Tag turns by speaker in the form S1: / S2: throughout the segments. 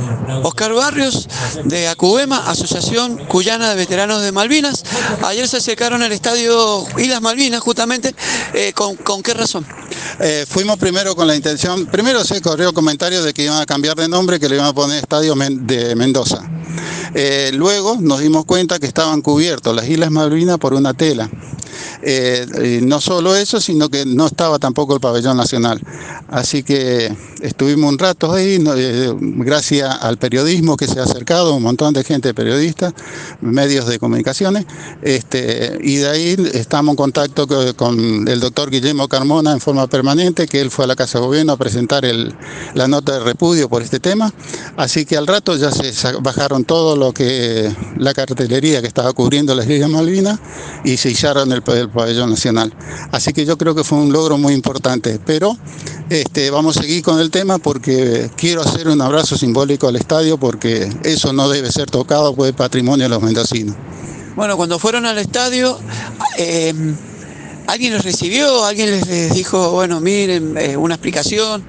S1: Oscar Barrios, de ACUBEMA, Asociación Cuyana de Veteranos de Malvinas. Ayer se acercaron al estadio Islas Malvinas, justamente. ¿Con qué razón?
S2: Fuimos primero con la intención, primero se corrió el comentario de que iban a cambiar de nombre, que le iban a poner Estadio de Mendoza. Luego nos dimos cuenta que estaban cubiertos las Islas Malvinas por una tela. Y no solo eso, sino que no estaba tampoco el pabellón nacional. Así que estuvimos un rato ahí, gracias al periodismo que se ha acercado, un montón de gente periodista, medios de comunicaciones, y de ahí estamos en contacto con el doctor Guillermo Carmona en forma permanente, que él fue a la Casa de Gobierno a presentar la nota de repudio por este tema. Así que al rato ya se bajaron todo lo que la cartelería que estaba cubriendo las Islas Malvinas y se izaron el pabellón nacional. Así que yo creo que fue un logro muy importante, pero vamos a seguir con el tema porque quiero hacer un abrazo simbólico al estadio, porque eso no debe ser tocado, pues es patrimonio de los mendocinos.
S1: Bueno, cuando fueron al estadio, ¿alguien les recibió? ¿Alguien les dijo, bueno, miren, una explicación?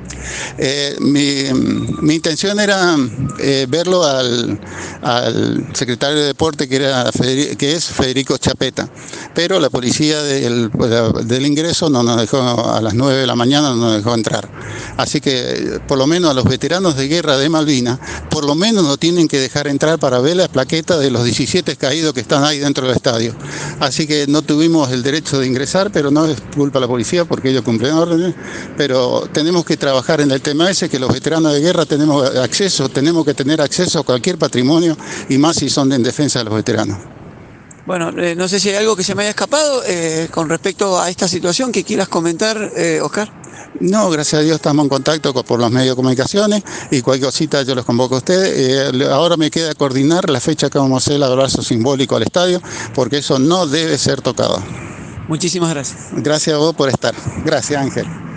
S2: Mi intención era verlo al secretario de Deporte, que es Federico Chapeta, pero la policía del ingreso no nos dejó, a las 9 de la mañana no nos dejó entrar. Así que por lo menos a los veteranos de guerra de Malvinas, por lo menos nos tienen que dejar entrar para ver las plaquetas de los 17 caídos que están ahí dentro del estadio. Así que no tuvimos el derecho de ingresar, pero no es culpa de la policía porque ellos cumplen órdenes, pero tenemos que trabajar en el tema ese, que los veteranos de guerra tenemos que tener acceso a cualquier patrimonio, y más si son en defensa de los veteranos.
S1: Bueno, no sé si hay algo que se me haya escapado con respecto a esta situación que quieras comentar, Oscar.
S2: No, gracias a Dios estamos en contacto por los medios de comunicaciones, y cualquier cosita yo los convoco a ustedes. Ahora me queda coordinar la fecha que vamos a hacer el abrazo simbólico al estadio, porque eso no debe ser tocado.
S1: Muchísimas gracias.
S2: Gracias a vos por estar. Gracias, Ángel.